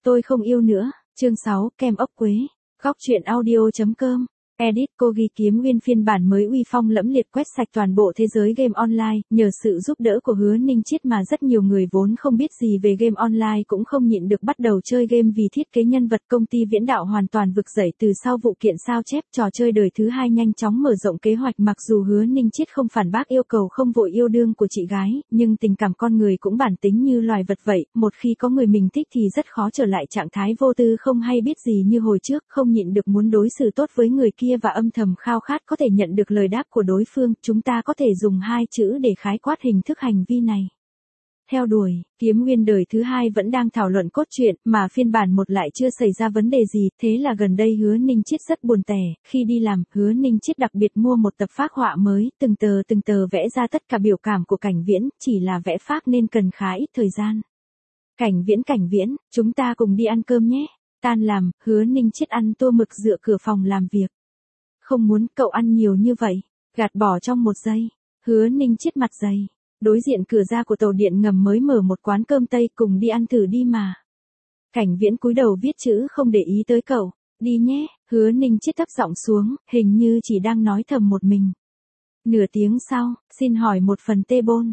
Tôi không yêu nữa. Chương 6, kem ốc quế. Góc truyện audio.com. Edit cô ghi Kiếm Nguyên phiên bản mới uy phong lẫm liệt quét sạch toàn bộ thế giới game online, nhờ sự giúp đỡ của Hứa Ninh Chiết mà rất nhiều người vốn không biết gì về game online cũng không nhịn được bắt đầu chơi game vì thiết kế nhân vật công ty Viễn Đạo hoàn toàn vực dậy từ sau vụ kiện sao chép trò chơi đời thứ hai nhanh chóng mở rộng kế hoạch. Mặc dù Hứa Ninh Chiết không phản bác yêu cầu không vội yêu đương của chị gái, nhưng tình cảm con người cũng bản tính như loài vật vậy, một khi có người mình thích thì rất khó trở lại trạng thái vô tư không hay biết gì như hồi trước, không nhịn được muốn đối xử tốt với người kia và âm thầm khao khát có thể nhận được lời đáp của đối phương. Chúng ta có thể dùng hai chữ để khái quát hình thức hành vi này. Theo đuổi, Kiếm Nguyên đời thứ hai vẫn đang thảo luận cốt truyện, mà phiên bản một lại chưa xảy ra vấn đề gì, thế là gần đây Hứa Ninh Chiết rất buồn tẻ. Khi đi làm, Hứa Ninh Chiết đặc biệt mua một tập phác họa mới, từng tờ vẽ ra tất cả biểu cảm của Cảnh Viễn, chỉ là vẽ phác nên cần khá ít thời gian. Cảnh Viễn, chúng ta cùng đi ăn cơm nhé. Tan làm, Hứa Ninh Chiết ăn tô mực dựa cửa phòng làm việc. Không muốn, cậu ăn nhiều như vậy. Gạt bỏ trong một giây. Hứa Ninh Chiết mặt dày. Đối diện cửa ra của tàu điện ngầm mới mở một quán cơm Tây, cùng đi ăn thử đi mà. Cảnh Viễn cúi đầu viết chữ không để ý tới cậu. Đi nhé. Hứa Ninh Chiết thấp giọng xuống, hình như chỉ đang nói thầm một mình. Nửa tiếng sau, xin hỏi một phần tê bôn,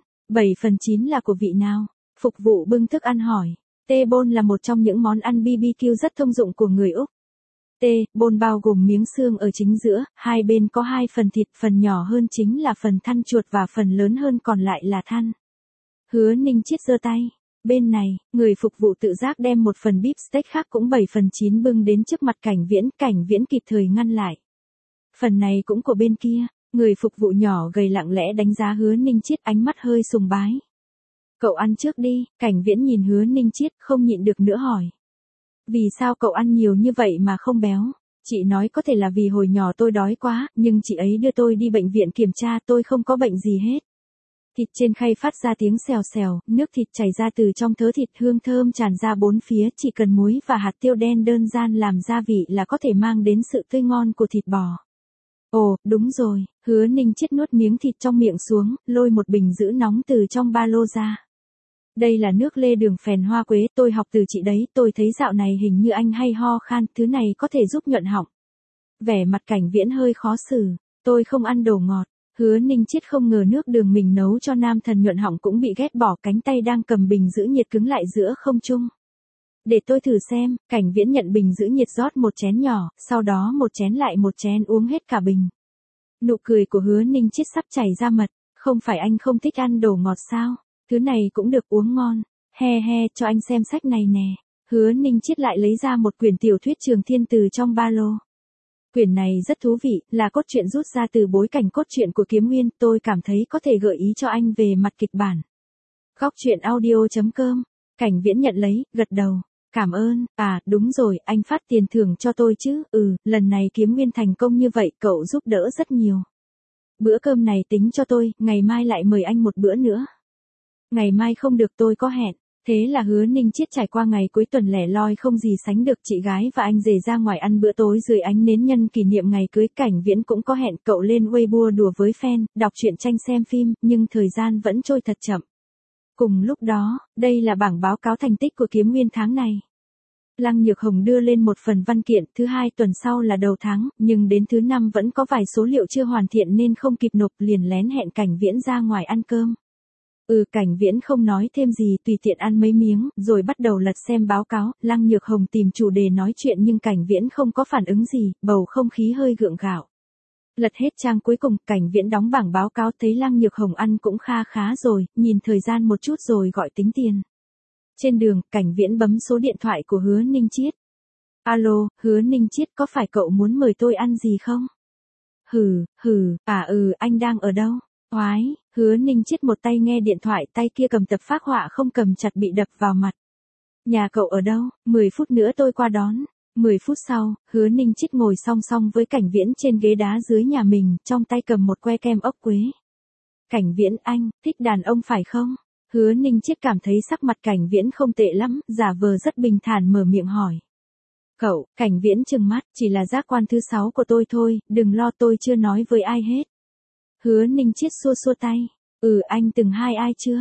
7/9 là của vị nào? Phục vụ bưng thức ăn hỏi. Tê bôn là một trong những món ăn BBQ rất thông dụng của người Úc. Tê bôn bao gồm miếng xương ở chính giữa, hai bên có hai phần thịt, phần nhỏ hơn chính là phần thăn chuột và phần lớn hơn còn lại là thăn. Hứa Ninh Chiết giơ tay. Bên này, người phục vụ tự giác đem một phần beef steak khác cũng 7/9 bưng đến trước mặt Cảnh Viễn kịp thời ngăn lại. Phần này cũng của bên kia. Người phục vụ nhỏ gầy lặng lẽ đánh giá Hứa Ninh Chiết, ánh mắt hơi sùng bái. Cậu ăn trước đi. Cảnh Viễn nhìn Hứa Ninh Chiết không nhịn được nữa hỏi. Vì sao cậu ăn nhiều như vậy mà không béo? Chị nói có thể là vì hồi nhỏ tôi đói quá, nhưng chị ấy đưa tôi đi bệnh viện kiểm tra, tôi không có bệnh gì hết. Thịt trên khay phát ra tiếng xèo xèo, nước thịt chảy ra từ trong thớ thịt, hương thơm tràn ra bốn phía, chỉ cần muối và hạt tiêu đen đơn giản làm gia vị là có thể mang đến sự tươi ngon của thịt bò. Ồ, đúng rồi. Hứa Ninh Chiết nuốt miếng thịt trong miệng xuống, lôi một bình giữ nóng từ trong ba lô ra. Đây là nước lê đường phèn hoa quế, tôi học từ chị đấy, tôi thấy dạo này hình như anh hay ho khan, thứ này có thể giúp nhuận họng. Vẻ mặt Cảnh Viễn hơi khó xử, tôi không ăn đồ ngọt. Hứa Ninh Chiết không ngờ nước đường mình nấu cho nam thần nhuận họng cũng bị ghét bỏ, cánh tay đang cầm bình giữ nhiệt cứng lại giữa không trung. Để tôi thử xem. Cảnh Viễn nhận bình giữ nhiệt rót một chén nhỏ, sau đó một chén lại một chén uống hết cả bình. Nụ cười của Hứa Ninh Chiết sắp chảy ra mật, không phải anh không thích ăn đồ ngọt sao? Thứ này cũng được uống ngon. He, cho anh xem sách này nè. Hứa Ninh Chiết lại lấy ra một quyển tiểu thuyết Trường Thiên từ trong ba lô. Quyển này rất thú vị, là cốt truyện rút ra từ bối cảnh cốt truyện của Kiếm Nguyên, tôi cảm thấy có thể gợi ý cho anh về mặt kịch bản. Góc truyện audio.com. Cảnh Viễn nhận lấy, gật đầu. Cảm ơn. À, đúng rồi, anh phát tiền thưởng cho tôi chứ? Lần này Kiếm Nguyên thành công như vậy, cậu giúp đỡ rất nhiều. Bữa cơm này tính cho tôi, ngày mai lại mời anh một bữa nữa. Ngày mai không được, tôi có hẹn. Thế là Hứa Ninh Chiết trải qua ngày cuối tuần lẻ loi không gì sánh được, chị gái và anh rể ra ngoài ăn bữa tối dưới ánh nến nhân kỷ niệm ngày cưới. Cảnh Viễn cũng có hẹn, cậu lên Weibo đùa với fan, đọc truyện tranh xem phim, nhưng thời gian vẫn trôi thật chậm. Cùng lúc đó, đây là bảng báo cáo thành tích của Kiếm Nguyên tháng này. Lăng Nhược Hồng đưa lên một phần văn kiện, thứ hai tuần sau là đầu tháng, nhưng đến thứ năm vẫn có vài số liệu chưa hoàn thiện nên không kịp nộp, liền lén hẹn Cảnh Viễn ra ngoài ăn cơm. Cảnh Viễn không nói thêm gì, tùy tiện ăn mấy miếng, rồi bắt đầu lật xem báo cáo. Lăng Nhược Hồng tìm chủ đề nói chuyện nhưng Cảnh Viễn không có phản ứng gì, bầu không khí hơi gượng gạo. Lật hết trang cuối cùng, Cảnh Viễn đóng bảng báo cáo, thấy Lăng Nhược Hồng ăn cũng khá rồi, nhìn thời gian một chút rồi gọi tính tiền. Trên đường, Cảnh Viễn bấm số điện thoại của Hứa Ninh Chiết. Alo, Hứa Ninh Chiết, có phải cậu muốn mời tôi ăn gì không? Anh đang ở đâu? Oái, Hứa Ninh Chiết một tay nghe điện thoại, tay kia cầm tập phác họa không cầm chặt bị đập vào mặt. Nhà cậu ở đâu? 10 phút nữa tôi qua đón. 10 phút sau, Hứa Ninh Chiết ngồi song song với Cảnh Viễn trên ghế đá dưới nhà mình, trong tay cầm một que kem ốc quế. Cảnh Viễn, anh thích đàn ông phải không? Hứa Ninh Chiết cảm thấy sắc mặt Cảnh Viễn không tệ lắm, giả vờ rất bình thản mở miệng hỏi. Cậu, Cảnh Viễn trừng mắt, chỉ là giác quan thứ 6 của tôi thôi, đừng lo, tôi chưa nói với ai hết. Hứa Ninh Chiết xua tay. Anh từng hai ai chưa?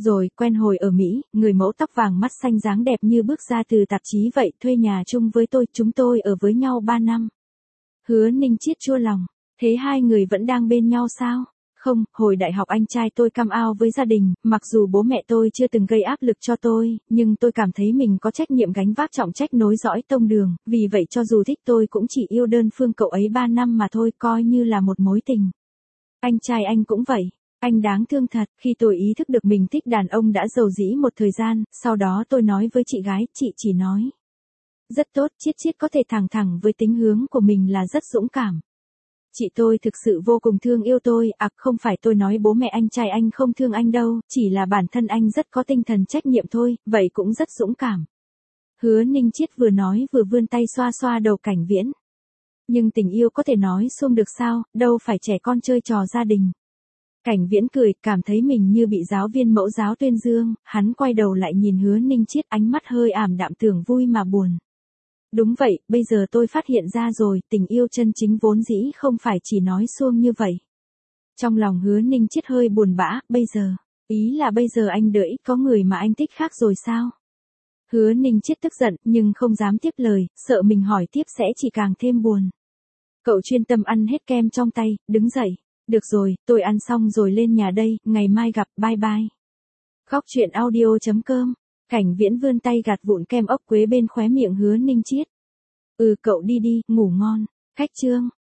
Rồi, quen hồi ở Mỹ, người mẫu tóc vàng mắt xanh dáng đẹp như bước ra từ tạp chí vậy, thuê nhà chung với tôi, chúng tôi ở với nhau 3 năm. Hứa Ninh Chiết chua lòng, thế hai người vẫn đang bên nhau sao? Không, hồi đại học anh trai tôi cam ao với gia đình, mặc dù bố mẹ tôi chưa từng gây áp lực cho tôi, nhưng tôi cảm thấy mình có trách nhiệm gánh vác trọng trách nối dõi tông đường, vì vậy cho dù thích tôi cũng chỉ yêu đơn phương cậu ấy 3 năm mà thôi, coi như là một mối tình. Anh trai anh cũng vậy. Anh đáng thương thật, khi tôi ý thức được mình thích đàn ông đã dầu dĩ một thời gian, sau đó tôi nói với chị gái, chị chỉ nói. Rất tốt, Chiết Chiết có thể thẳng thẳng với tính hướng của mình là rất dũng cảm. Chị tôi thực sự vô cùng thương yêu tôi, không phải tôi nói bố mẹ anh trai anh không thương anh đâu, chỉ là bản thân anh rất có tinh thần trách nhiệm thôi, vậy cũng rất dũng cảm. Hứa Ninh Chiết vừa nói vừa vươn tay xoa xoa đầu Cảnh Viễn. Nhưng tình yêu có thể nói xuông được sao, đâu phải trẻ con chơi trò gia đình. Cảnh Viễn cười, cảm thấy mình như bị giáo viên mẫu giáo tuyên dương, hắn quay đầu lại nhìn Hứa Ninh Chiết, ánh mắt hơi ảm đạm, tưởng vui mà buồn. Đúng vậy, bây giờ tôi phát hiện ra rồi, tình yêu chân chính vốn dĩ không phải chỉ nói suông như vậy. Trong lòng Hứa Ninh Chiết hơi buồn bã, bây giờ, ý là bây giờ anh đợi có người mà anh thích khác rồi sao? Hứa Ninh Chiết tức giận, nhưng không dám tiếp lời, sợ mình hỏi tiếp sẽ chỉ càng thêm buồn. Cậu chuyên tâm ăn hết kem trong tay, đứng dậy. Được rồi, tôi ăn xong rồi lên nhà đây, ngày mai gặp, bye bye. Góc truyện audio.com. Cảnh Viễn vươn tay gạt vụn kem ốc quế bên khóe miệng Hứa Ninh Chiết. Cậu đi đi, ngủ ngon. Khách Trương.